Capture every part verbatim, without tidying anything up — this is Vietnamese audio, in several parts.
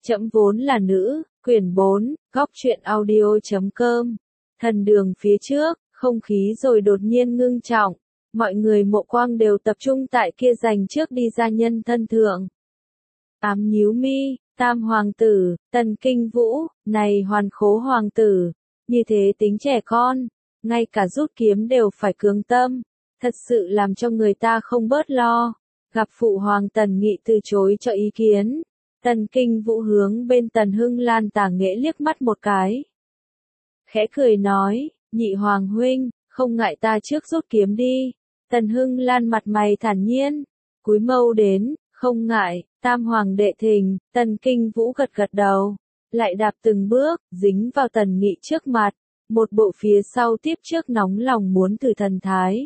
Trẫm vốn là nữ, quyển bốn, góc truyện audio chấm com. Thần đường phía trước, không khí rồi đột nhiên ngưng trọng. Mọi người mộ quang đều tập trung tại kia dành trước đi ra nhân thân thượng. Ám nhíu mi, tam hoàng tử, tần kinh vũ, này hoàn khố hoàng tử, như thế tính trẻ con, ngay cả rút kiếm đều phải cứng tâm, thật sự làm cho người ta không bớt lo. Gặp phụ hoàng Tần Nghị từ chối cho ý kiến, Tần Kinh Vũ hướng bên Tần Hưng Lan tả nghệ liếc mắt một cái. Khẽ cười nói, nhị hoàng huynh, không ngại ta trước rút kiếm đi. Tần Hưng Lan mặt mày thản nhiên, cúi mâu đến, không ngại, tam hoàng đệ thình. Tần Kinh Vũ gật gật đầu, lại đạp từng bước, dính vào Tần Nghị trước mặt, một bộ phía sau tiếp trước nóng lòng muốn thử thần thái.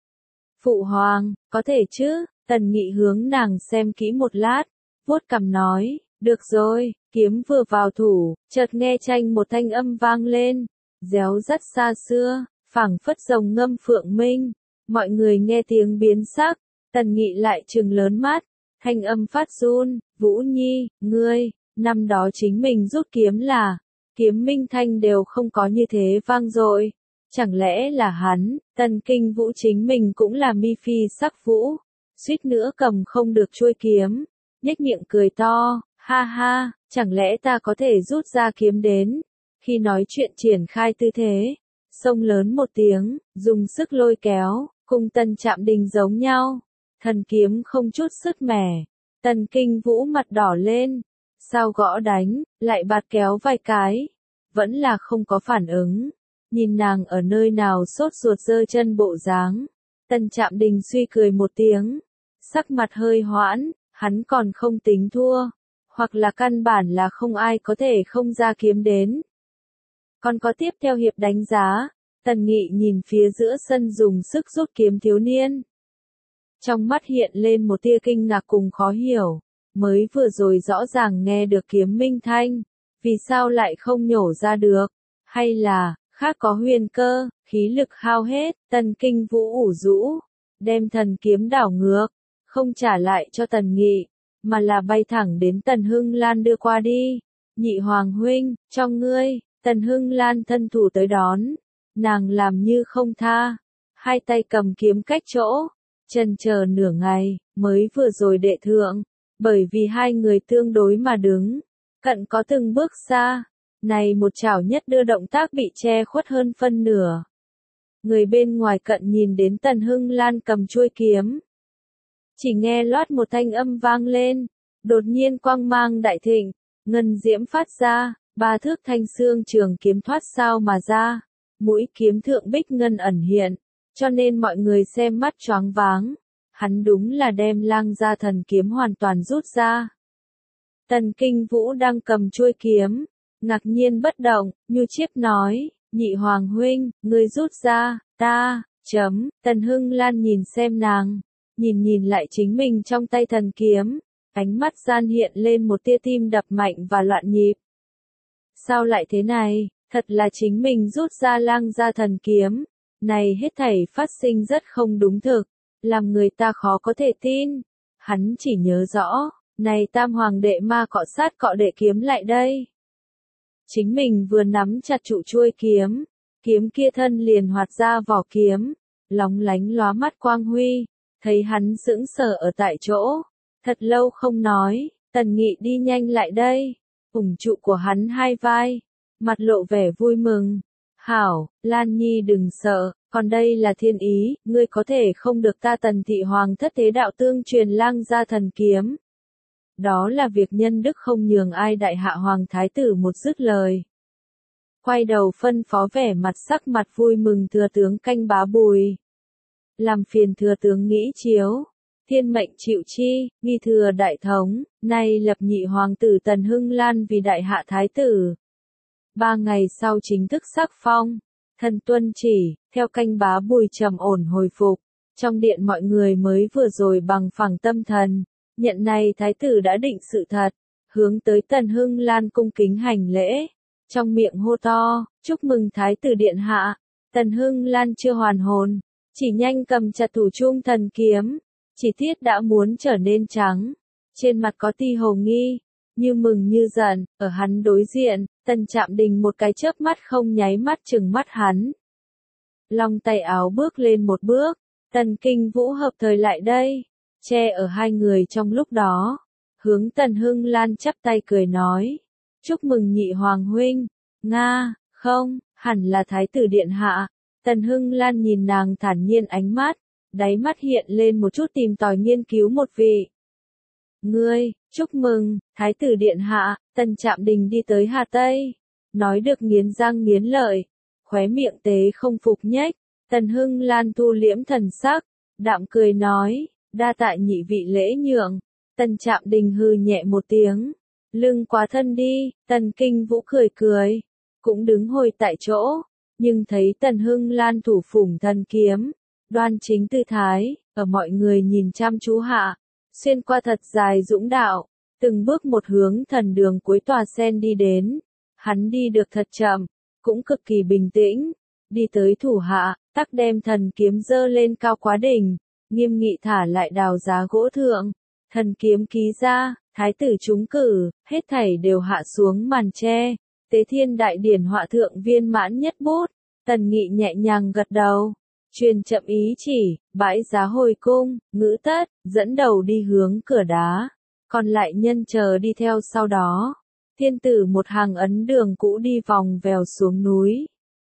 Phụ hoàng, có thể chứ? Tần Nghị hướng nàng xem kỹ một lát, vuốt cằm nói, được rồi. Kiếm vừa vào thủ, chợt nghe chanh một thanh âm vang lên, réo rất xa xưa, phảng phất rồng ngâm phượng minh. Mọi người nghe tiếng biến sắc, Tần Nghị lại trừng lớn mắt, thanh âm phát run, Vũ Nhi, ngươi, năm đó chính mình rút kiếm là, kiếm minh thanh đều không có như thế vang dội. Chẳng lẽ là hắn? Tần Kinh Vũ chính mình cũng là mi phi sắc vũ, suýt nữa cầm không được chuôi kiếm, nhếch miệng cười to, ha ha, chẳng lẽ ta có thể rút ra kiếm đến? Khi nói chuyện triển khai tư thế, xông lớn một tiếng, dùng sức lôi kéo, cùng Tần Trạm Đình giống nhau, thần kiếm không chút sứt mẻ. Tần Kinh Vũ mặt đỏ lên, sao gõ đánh, lại bạt kéo vài cái, vẫn là không có phản ứng. Nhìn nàng ở nơi nào sốt ruột giơ chân bộ dáng, Tần Trạm Đình suy cười một tiếng, sắc mặt hơi hoãn, hắn còn không tính thua, hoặc là căn bản là không ai có thể không ra kiếm đến. Còn có tiếp theo hiệp đánh giá, Tần Nghị nhìn phía giữa sân dùng sức rút kiếm thiếu niên. Trong mắt hiện lên một tia kinh ngạc cùng khó hiểu, mới vừa rồi rõ ràng nghe được kiếm minh thanh, vì sao lại không nhổ ra được, hay là khác có huyền cơ, khí lực hao hết. Tần Kinh Vũ ủ rũ, đem thần kiếm đảo ngược, không trả lại cho Tần Nghị, mà là bay thẳng đến Tần Hưng Lan đưa qua đi. Nhị hoàng huynh, cho ngươi. Tần Hưng Lan thân thủ tới đón, nàng làm như không tha, hai tay cầm kiếm cách chỗ, chần chờ nửa ngày, mới vừa rồi đệ thượng, bởi vì hai người tương đối mà đứng, cận có từng bước xa. Này một chảo nhất đưa động tác bị che khuất hơn phân nửa. Người bên ngoài cận nhìn đến Tần Hưng Lan cầm chuôi kiếm. Chỉ nghe loát một thanh âm vang lên, đột nhiên quang mang đại thịnh, ngân diễm phát ra, ba thước thanh xương trường kiếm thoát sao mà ra, mũi kiếm thượng bích ngân ẩn hiện, cho nên mọi người xem mắt choáng váng. Hắn đúng là đem lang gia thần kiếm hoàn toàn rút ra. Tần Kinh Vũ đang cầm chuôi kiếm, ngạc nhiên bất động, như chiếp nói, nhị hoàng huynh, ngươi rút ra, ta, chấm. Tần Hưng Lan nhìn xem nàng, nhìn nhìn lại chính mình trong tay thần kiếm, ánh mắt gian hiện lên một tia tim đập mạnh và loạn nhịp. Sao lại thế này, thật là chính mình rút ra lang gia thần kiếm, này hết thảy phát sinh rất không đúng thực, làm người ta khó có thể tin. Hắn chỉ nhớ rõ, này tam hoàng đệ ma cọ sát cọ đệ kiếm lại đây. Chính mình vừa nắm chặt trụ chuôi kiếm, kiếm kia thân liền hoạt ra vỏ kiếm, lóng lánh lóa mắt quang huy, thấy hắn sững sờ ở tại chỗ, thật lâu không nói. Tần Nghị đi nhanh lại đây, ủng trụ của hắn hai vai, mặt lộ vẻ vui mừng. Hảo, Lan Nhi đừng sợ, còn đây là thiên ý, ngươi có thể không được ta Tần thị hoàng thất thế đạo tương truyền lang gia thần kiếm. Đó là việc nhân đức không nhường ai. Đại hạ hoàng thái tử một dứt lời, quay đầu phân phó vẻ mặt sắc mặt vui mừng thừa tướng Canh Bá Bùi, làm phiền thừa tướng nghĩ chiếu, thiên mệnh chịu chi, nghi thừa đại thống, nay lập nhị hoàng tử Tần Hưng Lan vì đại hạ thái tử. Ba ngày sau chính thức sắc phong, thần tuân chỉ, theo Canh Bá Bùi trầm ổn hồi phục, trong điện mọi người mới vừa rồi bằng phẳng tâm thần, nhận này thái tử đã định sự thật, hướng tới Tần Hưng Lan cung kính hành lễ, trong miệng hô to, chúc mừng thái tử điện hạ. Tần Hưng Lan chưa hoàn hồn, chỉ nhanh cầm chặt thủ trung thần kiếm, chỉ thiết đã muốn trở nên trắng, trên mặt có ti hồ nghi, như mừng như giận, ở hắn đối diện, Tần Trạm Đình một cái chớp mắt không nháy mắt trừng mắt hắn. Long tay áo bước lên một bước, Tần Kinh Vũ hợp thời lại đây, che ở hai người trong lúc đó, hướng Tần Hưng Lan chắp tay cười nói, chúc mừng nhị hoàng huynh, Nga, không, hẳn là thái tử điện hạ. Tần Hưng Lan nhìn nàng thản nhiên ánh mắt, đáy mắt hiện lên một chút tìm tòi nghiên cứu một vị. Ngươi, chúc mừng, thái tử điện hạ. Tần Trạm Đình đi tới Hà Tây, nói được nghiến răng nghiến lợi, khóe miệng tế không phục nhếch. Tần Hưng Lan thu liễm thần sắc, đạm cười nói, đa tạ nhị vị lễ nhượng. Tần Trạm Đình hừ nhẹ một tiếng, lưng quá thân đi. Tần Kinh Vũ cười cười, cũng đứng hồi tại chỗ, nhưng thấy Tần Hưng Lan thủ phủng thần kiếm, đoan chính tư thái, ở mọi người nhìn chăm chú hạ, xuyên qua thật dài dũng đạo, từng bước một hướng thần đường cuối tòa sen đi đến. Hắn đi được thật chậm, cũng cực kỳ bình tĩnh, đi tới thủ hạ, tắc đem thần kiếm giơ lên cao quá đỉnh, nghiêm nghị thả lại đào giá gỗ thượng. Thần kiếm ký ra, thái tử trúng cử, hết thảy đều hạ xuống màn tre, tế thiên đại điển họa thượng viên mãn nhất bút. Tần Nghị nhẹ nhàng gật đầu, truyền chậm ý chỉ, bãi giá hồi cung, ngữ tất, dẫn đầu đi hướng cửa đá, còn lại nhân chờ đi theo sau đó. Thiên tử một hàng ấn đường cũ đi vòng vèo xuống núi.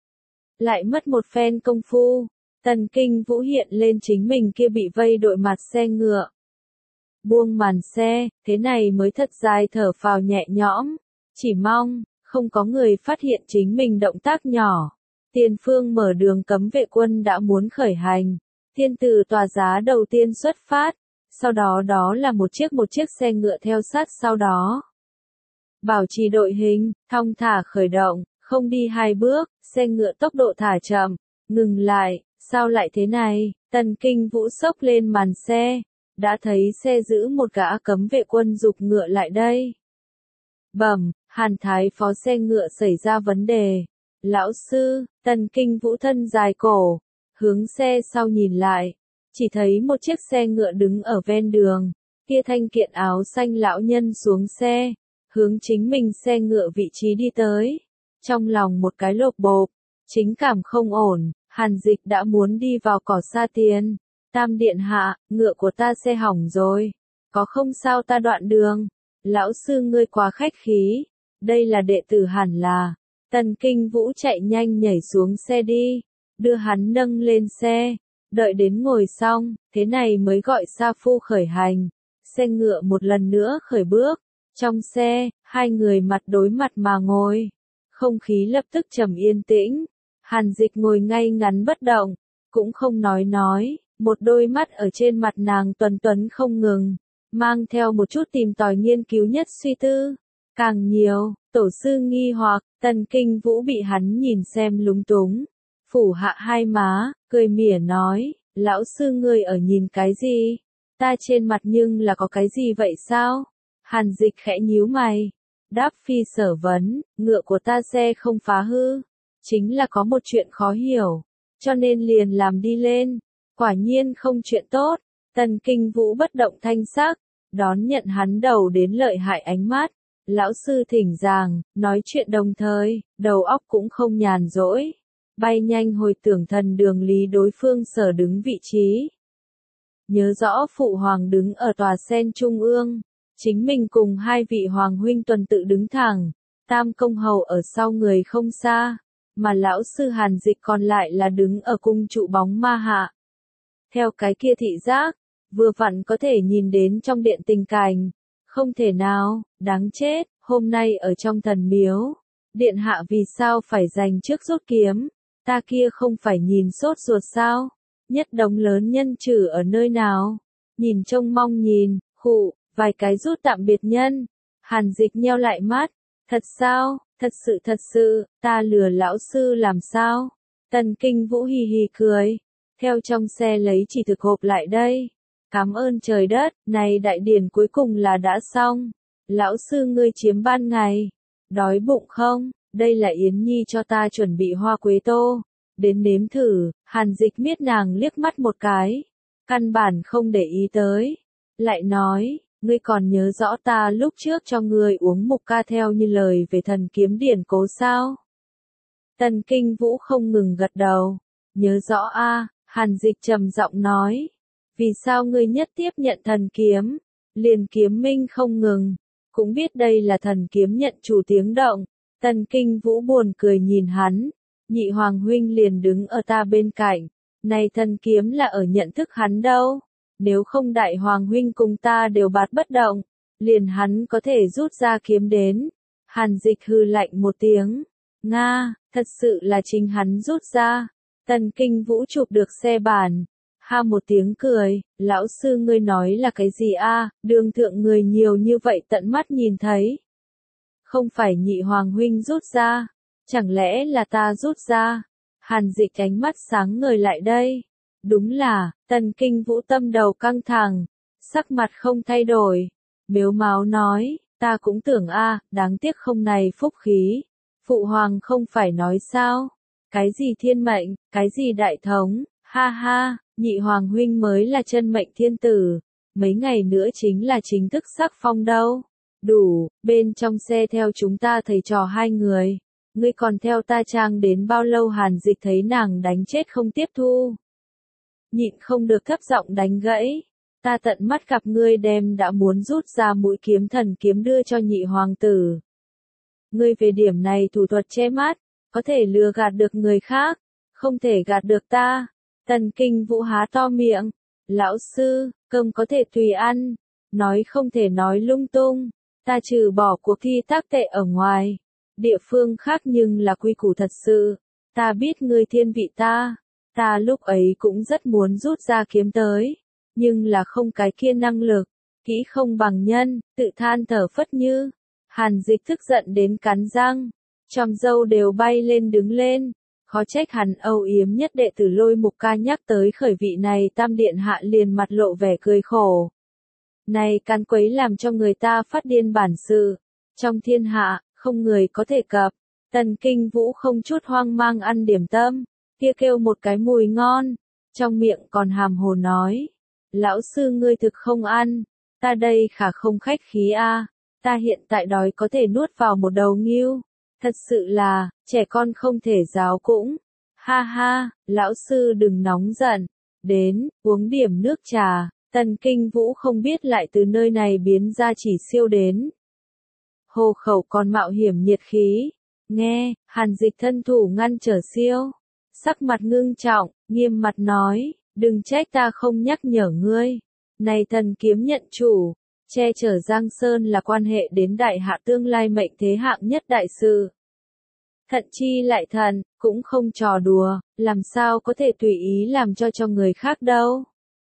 Lại mất một phen công phu, Tần Kinh Vũ hiện lên chính mình kia bị vây đội mặt xe ngựa. Buông màn xe, thế này mới thật dài thở phào nhẹ nhõm, chỉ mong, không có người phát hiện chính mình động tác nhỏ. Tiền phương mở đường cấm vệ quân đã muốn khởi hành, thiên tử tòa giá đầu tiên xuất phát, sau đó đó là một chiếc một chiếc xe ngựa theo sát sau đó. Bảo trì đội hình, thong thả khởi động, không đi hai bước, xe ngựa tốc độ thả chậm, ngừng lại, sao lại thế này? Tần Kinh Vũ xốc lên màn xe, đã thấy xe giữ một gã cấm vệ quân giục ngựa lại đây. Bẩm, Hàn Thái phó xe ngựa xảy ra vấn đề. Lão sư. Tần Kinh Vũ thân dài cổ, hướng xe sau nhìn lại, chỉ thấy một chiếc xe ngựa đứng ở ven đường, kia thanh kiện áo xanh lão nhân xuống xe, hướng chính mình xe ngựa vị trí đi tới. Trong lòng một cái lộp bộp, chính cảm không ổn, Hàn Dịch đã muốn đi vào cỏ xa tiền. Tam điện hạ, ngựa của ta xe hỏng rồi, có không sao ta đoạn đường. Lão sư ngươi quá khách khí, đây là đệ tử hẳn là. Tần Kinh Vũ chạy nhanh nhảy xuống xe đi, đưa hắn nâng lên xe, đợi đến ngồi xong, thế này mới gọi sa phu khởi hành. Xe ngựa một lần nữa khởi bước, trong xe, hai người mặt đối mặt mà ngồi, không khí lập tức trầm yên tĩnh. Hàn Dịch ngồi ngay ngắn bất động, cũng không nói nói, một đôi mắt ở trên mặt nàng tuần tuấn không ngừng, mang theo một chút tìm tòi nghiên cứu nhất suy tư. Càng nhiều, tổ sư nghi hoặc, Tần Kinh Vũ bị hắn nhìn xem lúng túng, phủ hạ hai má, cười mỉa nói, lão sư ngươi ở nhìn cái gì? Ta trên mặt nhưng là có cái gì vậy sao? Hàn Dịch khẽ nhíu mày, đáp phi sở vấn, ngựa của ta xe không phá hư, chính là có một chuyện khó hiểu, cho nên liền làm đi lên, quả nhiên không chuyện tốt. Tần Kinh Vũ bất động thanh sắc, đón nhận hắn đầu đến lợi hại ánh mắt. Lão sư thỉnh giảng, nói chuyện đồng thời, đầu óc cũng không nhàn rỗi, bay nhanh hồi tưởng thần đường lý đối phương sở đứng vị trí. Nhớ rõ phụ hoàng đứng ở tòa sen trung ương, chính mình cùng hai vị hoàng huynh tuần tự đứng thẳng, tam công hầu ở sau người không xa, mà lão sư Hàn Dịch còn lại là đứng ở cung trụ bóng ma hạ. Theo cái kia thị giác, vừa vặn có thể nhìn đến trong điện tình cảnh. Không thể nào, đáng chết, hôm nay ở trong thần miếu, điện hạ vì sao phải giành trước rút kiếm, ta kia không phải nhìn sốt ruột sao, nhất đống lớn nhân trừ ở nơi nào, nhìn trông mong nhìn, khụ, vài cái rút tạm biệt nhân. Hàn Dịch nheo lại mắt, thật sao, thật sự thật sự, ta lừa lão sư làm sao? Tần Kinh Vũ hì hì cười, theo trong xe lấy chỉ thực hộp lại đây. Cảm ơn trời đất, này đại điển cuối cùng là đã xong. Lão sư ngươi chiếm ban ngày. Đói bụng không? Đây là Yến Nhi cho ta chuẩn bị hoa quế tô. Đến nếm thử. Hàn Dịch miết nàng liếc mắt một cái, căn bản không để ý tới. Lại nói, Ngươi còn nhớ rõ ta lúc trước cho ngươi uống mục ca theo như lời về thần kiếm điển cố sao? Tần Kinh Vũ không ngừng gật đầu. Nhớ rõ a, Hàn Dịch trầm giọng nói. Vì sao ngươi nhất tiếp nhận thần kiếm? Liền kiếm minh không ngừng. Cũng biết đây là thần kiếm nhận chủ tiếng động. Tần Kinh Vũ buồn cười nhìn hắn. Nhị Hoàng huynh liền đứng ở ta bên cạnh. Này thần kiếm là ở nhận thức hắn đâu. Nếu không Đại Hoàng huynh cùng ta đều bạt bất động. Liền hắn có thể rút ra kiếm đến. Hàn Dịch hừ lạnh một tiếng. Nga, thật sự là chính hắn rút ra. Tần Kinh Vũ chụp được xe bàn. Ha một tiếng cười, lão sư ngươi nói là cái gì a? Đường thượng người nhiều như vậy tận mắt nhìn thấy. Không phải nhị hoàng huynh rút ra, chẳng lẽ là ta rút ra? Hàn Dịch ánh mắt sáng ngời lại đây. Đúng là, Tần Kinh Vũ tâm đầu căng thẳng, sắc mặt không thay đổi. Mếu máo nói, ta cũng tưởng a, đáng tiếc không này phúc khí. Phụ hoàng không phải nói sao? Cái gì thiên mệnh, cái gì đại thống, ha ha, nhị hoàng huynh mới là chân mệnh thiên tử. Mấy ngày nữa chính là chính thức sắc phong đâu. Đủ, bên trong xe theo chúng ta thầy trò hai người. Ngươi còn theo ta trang đến bao lâu? Hàn Dịch thấy nàng đánh chết không tiếp thu. Nhịn không được thấp giọng đánh gãy. Ta tận mắt gặp ngươi đem đã muốn rút ra mũi kiếm thần kiếm đưa cho nhị hoàng tử. Ngươi về điểm này thủ thuật che mắt, có thể lừa gạt được người khác, không thể gạt được ta. Tần Kinh Vũ há to miệng. Lão sư, cơm có thể tùy ăn. Nói không thể nói lung tung. Ta trừ bỏ cuộc thi tác tệ ở ngoài. Địa phương khác nhưng là quy củ thật sự. Ta biết ngươi thiên vị ta. Ta lúc ấy cũng rất muốn rút ra kiếm tới. Nhưng là không cái kia năng lực. Kỹ không bằng nhân, tự than thở phất như. Hàn Dịch tức giận đến cắn răng. Chòm râu đều bay lên đứng lên. Khó trách hắn âu yếm nhất đệ tử Lôi Mục Ca nhắc tới khởi vị này tam điện hạ liền mặt lộ vẻ cười khổ. Này can quấy làm cho người ta phát điên bản sự. Trong thiên hạ, không người có thể cập. Tần Kinh Vũ không chút hoang mang ăn điểm tâm. Kia kêu một cái mùi ngon. Trong miệng còn hàm hồ nói. Lão sư ngươi thực không ăn. Ta đây khả không khách khí a. Ta hiện tại đói có thể nuốt vào một đầu ngưu. Thật sự là, trẻ con không thể giáo cũng. Ha ha, lão sư đừng nóng giận. Đến, uống điểm nước trà. Tần Kinh Vũ không biết lại từ nơi này biến ra chỉ siêu đến. Hồ khẩu còn mạo hiểm nhiệt khí. Nghe, Hàn Dịch thân thủ ngăn trở siêu. Sắc mặt ngưng trọng, nghiêm mặt nói, đừng trách ta không nhắc nhở ngươi. Này thần kiếm nhận chủ. Che chở Giang Sơn là quan hệ đến đại hạ tương lai mệnh thế hạng nhất đại sự. Thận chi lại thần, cũng không trò đùa, làm sao có thể tùy ý làm cho cho người khác đâu.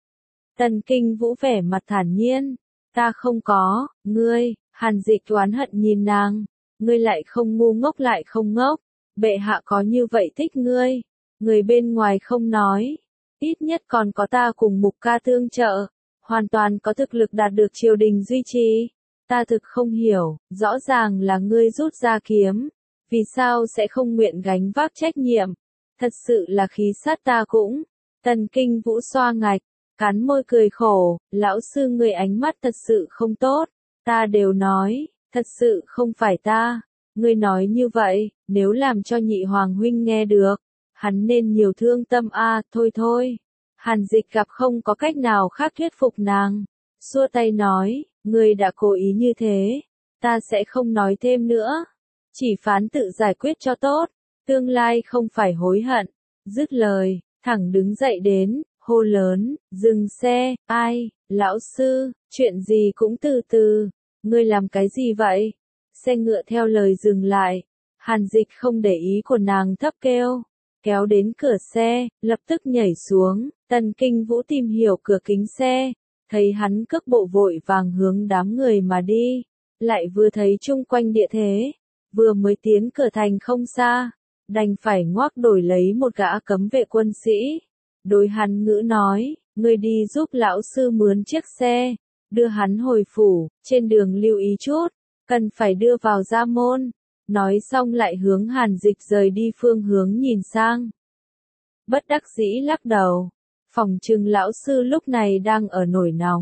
Tần Kinh Vũ vẻ mặt thản nhiên, ta không có, ngươi, Hàn Dịch oán hận nhìn nàng, ngươi lại không ngu ngốc lại không ngốc, bệ hạ có như vậy thích ngươi, người bên ngoài không nói, ít nhất còn có ta cùng Mục Ca tương trợ. Hoàn toàn có thực lực đạt được triều đình duy trì. Ta thực không hiểu, rõ ràng là ngươi rút ra kiếm. Vì sao sẽ không nguyện gánh vác trách nhiệm? Thật sự là khí sát ta cũng. Tần Kinh Vũ xoa ngạch, cắn môi cười khổ, lão sư ngươi ánh mắt thật sự không tốt. Ta đều nói, thật sự không phải ta. Ngươi nói như vậy, nếu làm cho nhị hoàng huynh nghe được, hắn nên nhiều thương tâm a, à, thôi thôi. Hàn Dịch gặp không có cách nào khác thuyết phục nàng. Xua tay nói, ngươi đã cố ý như thế. Ta sẽ không nói thêm nữa. Chỉ phán tự giải quyết cho tốt. Tương lai không phải hối hận. Dứt lời, thẳng đứng dậy đến, hô lớn, dừng xe, ai, lão sư, chuyện gì cũng từ từ. Ngươi làm cái gì vậy? Xe ngựa theo lời dừng lại. Hàn Dịch không để ý của nàng thấp kêu. Kéo đến cửa xe, lập tức nhảy xuống. Tần Kinh Vũ tìm hiểu cửa kính xe, thấy hắn cước bộ vội vàng hướng đám người mà đi, lại vừa thấy chung quanh địa thế, vừa mới tiến cửa thành không xa, đành phải ngoác đổi lấy một gã cấm vệ quân sĩ. Đối hắn ngữ nói, ngươi đi giúp lão sư mướn chiếc xe, đưa hắn hồi phủ, trên đường lưu ý chút, cần phải đưa vào gia môn. Nói xong lại hướng Hàn Dịch rời đi phương hướng nhìn sang. Bất đắc dĩ lắc đầu. Phòng trừng lão sư lúc này đang ở nổi nóng.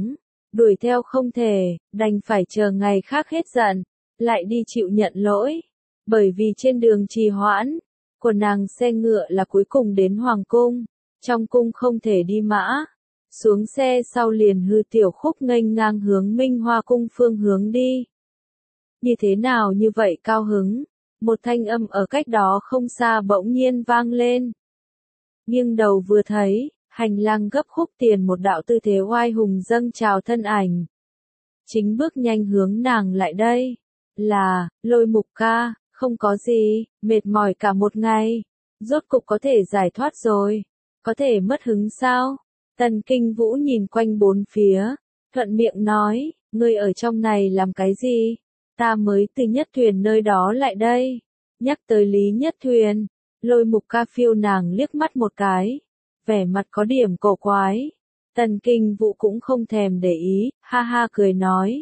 đuổi theo không thể, đành phải chờ ngày khác hết giận, lại đi chịu nhận lỗi. Bởi vì trên đường trì hoãn, của nàng xe ngựa là cuối cùng đến Hoàng cung, trong cung không thể đi mã. Xuống xe sau liền hư tiểu khúc nghênh ngang hướng Minh Hoa cung phương hướng đi. Như thế nào như vậy cao hứng? Một thanh âm ở cách đó không xa bỗng nhiên vang lên. Nghiêng đầu vừa thấy, hành lang gấp khúc tiền một đạo tư thế oai hùng dâng trào thân ảnh. Chính bước nhanh hướng nàng lại đây. Là, Lôi Mục ca, không có gì, mệt mỏi cả một ngày. Rốt cục có thể giải thoát rồi. Có thể mất hứng sao? Tần Kinh Vũ nhìn quanh bốn phía, thuận miệng nói, ngươi ở trong này làm cái gì? Ta mới từ Nhất Thuyền nơi đó lại đây. Nhắc tới Lý Nhất Thuyền, Lôi Mục ca phiêu nàng liếc mắt một cái, vẻ mặt có điểm cổ quái. Tần Kinh Vũ cũng không thèm để ý, ha ha cười nói.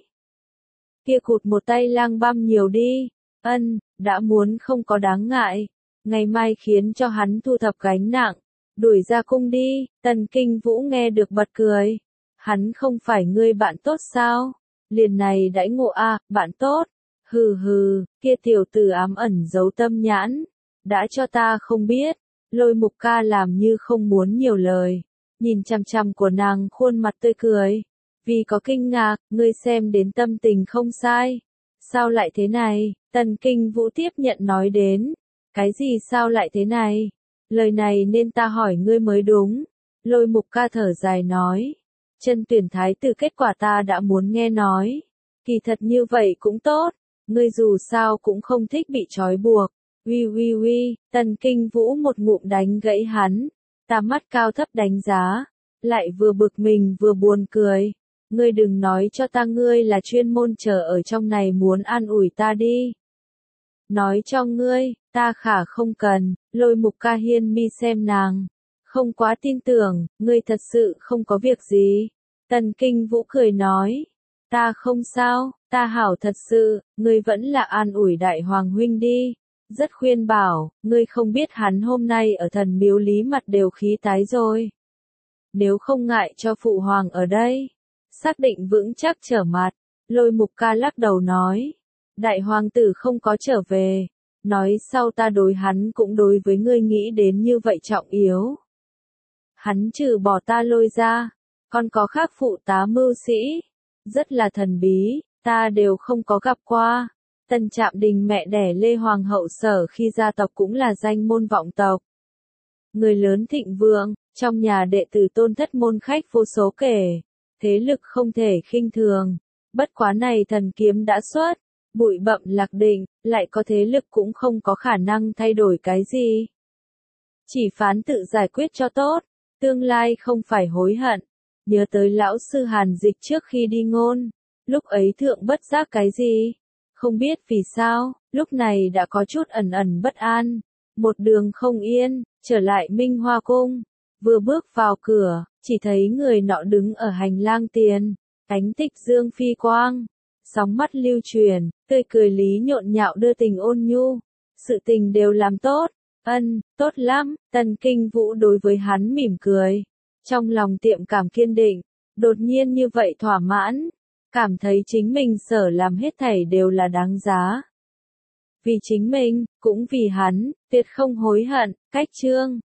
Kia cụt một tay lang băm nhiều đi, ân, đã muốn không có đáng ngại, ngày mai khiến cho hắn thu thập gánh nặng, đuổi ra cung đi. Tần Kinh Vũ nghe được bật cười, hắn không phải ngươi bạn tốt sao? Liền này đãi ngộ a, à, bạn tốt. Hừ hừ, kia tiểu tử ám ẩn giấu tâm nhãn, đã cho ta không biết. Lôi Mục ca làm như không muốn nhiều lời, nhìn chằm chằm của nàng khuôn mặt tươi cười, vì có kinh ngạc, ngươi xem đến tâm tình không sai. Sao lại thế này? Tần Kinh Vũ tiếp nhận nói đến. Cái gì sao lại thế này? Lời này nên ta hỏi ngươi mới đúng. Lôi Mục ca thở dài nói. Chân tuyển thái tử kết quả ta đã muốn nghe nói. Kỳ thật như vậy cũng tốt. Ngươi dù sao cũng không thích bị trói buộc. Uy uy uy, Tần Kinh Vũ một ngụm đánh gãy hắn. Ta mắt cao thấp đánh giá. Lại vừa bực mình vừa buồn cười. Ngươi đừng nói cho ta ngươi là chuyên môn chờ ở trong này muốn an ủi ta đi. Nói cho ngươi, ta khả không cần. Lôi Mục ca hiên mi xem nàng. Không quá tin tưởng, ngươi thật sự không có việc gì. Tần Kinh Vũ cười nói. Ta không sao, ta hảo thật sự, ngươi vẫn là an ủi đại hoàng huynh đi. Rất khuyên bảo, ngươi không biết hắn hôm nay ở thần miếu lý mặt đều khí tái rồi. Nếu không ngại cho phụ hoàng ở đây, xác định vững chắc trở mặt. Lôi Mục ca lắc đầu nói. Đại hoàng tử không có trở về. Nói sau ta đối hắn cũng đối với ngươi nghĩ đến như vậy trọng yếu. Hắn trừ bỏ ta Lôi ra, còn có khác phụ tá mưu sĩ. Rất là thần bí, ta đều không có gặp qua. Tần Trạm Đình mẹ đẻ Lê Hoàng hậu sở khi gia tộc cũng là danh môn vọng tộc. Người lớn thịnh vượng, trong nhà đệ tử tôn thất môn khách vô số kể. Thế lực không thể khinh thường. Bất quá này thần kiếm đã xuất, bụi bặm lạc định, lại có thế lực cũng không có khả năng thay đổi cái gì. Chỉ phán tự giải quyết cho tốt, tương lai không phải hối hận. Nhớ tới lão sư Hàn Dịch trước khi đi ngôn, lúc ấy thượng bất giác cái gì? Không biết vì sao, lúc này đã có chút ẩn ẩn bất an, một đường không yên, trở lại Minh Hoa cung, vừa bước vào cửa, chỉ thấy người nọ đứng ở hành lang tiền, ánh tích dương phi quang, sóng mắt lưu truyền, tươi cười lý nhộn nhạo đưa tình ôn nhu, sự tình đều làm tốt, ân, tốt lắm. Tần Kinh Vũ đối với hắn mỉm cười, trong lòng tiệm cảm kiên định, đột nhiên như vậy thỏa mãn, cảm thấy chính mình sở làm hết thảy đều là đáng giá. Vì chính mình, cũng vì hắn, tuyệt không hối hận. Cách chương